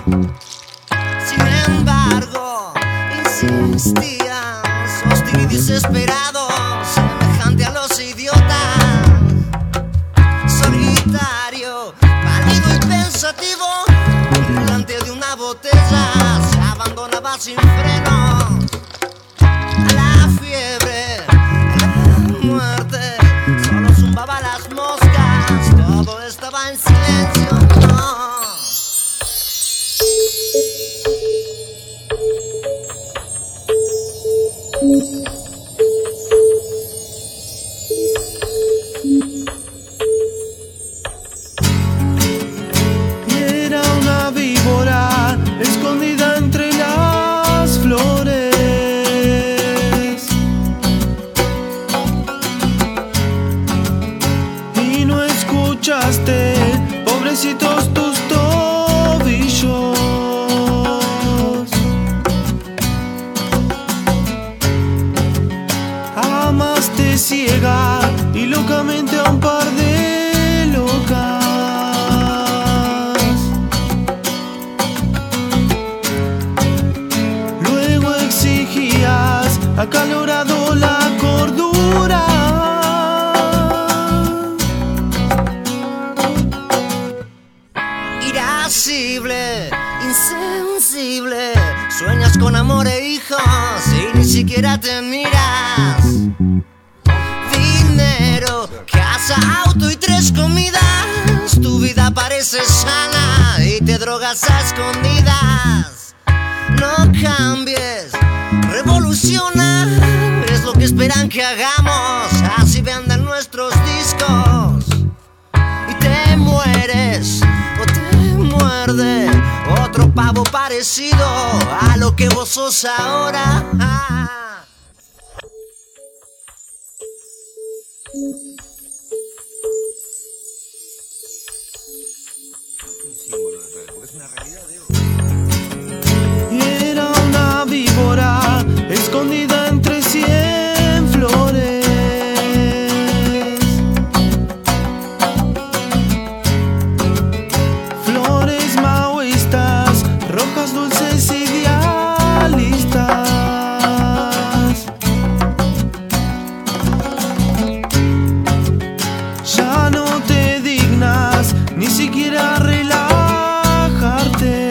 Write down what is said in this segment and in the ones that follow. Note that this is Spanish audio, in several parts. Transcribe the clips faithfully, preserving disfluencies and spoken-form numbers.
Sin embargo, insistían, hostil y desesperado, semejante a los idiotas. Solitario, pálido y pensativo, delante de una botella se abandonaba sin frenos. A la fiebre, a la muerte, solo zumbaba las moscas, todo estaba en silencio. No. Era una víbora escondida entre las flores. Y no escuchaste, pobrecitos tus tobillos. Amaste ciega y locamente a un par de locas. Luego exigías acalorado la cordura. Irascible, insensible, sueñas con amor e hijos y ni siquiera te miras. Dinero, casa, auto y tres comidas, tu vida parece sana y te drogas a escondidas. No cambies, revoluciona, es lo que esperan que hagamos, así venden nuestros discos. Y te mueres o te muerde otro pavo parecido a lo que vos sos ahora. Y era una víbora escondida entre cien flores. Flores maoístas, rojas, dulces, idealistas. Ya no te dignas ni siquiera relajarte.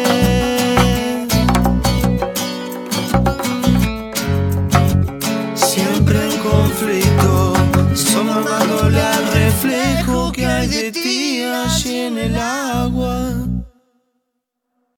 Siempre en conflicto, somándole al reflejo que hay de ti allí en el agua.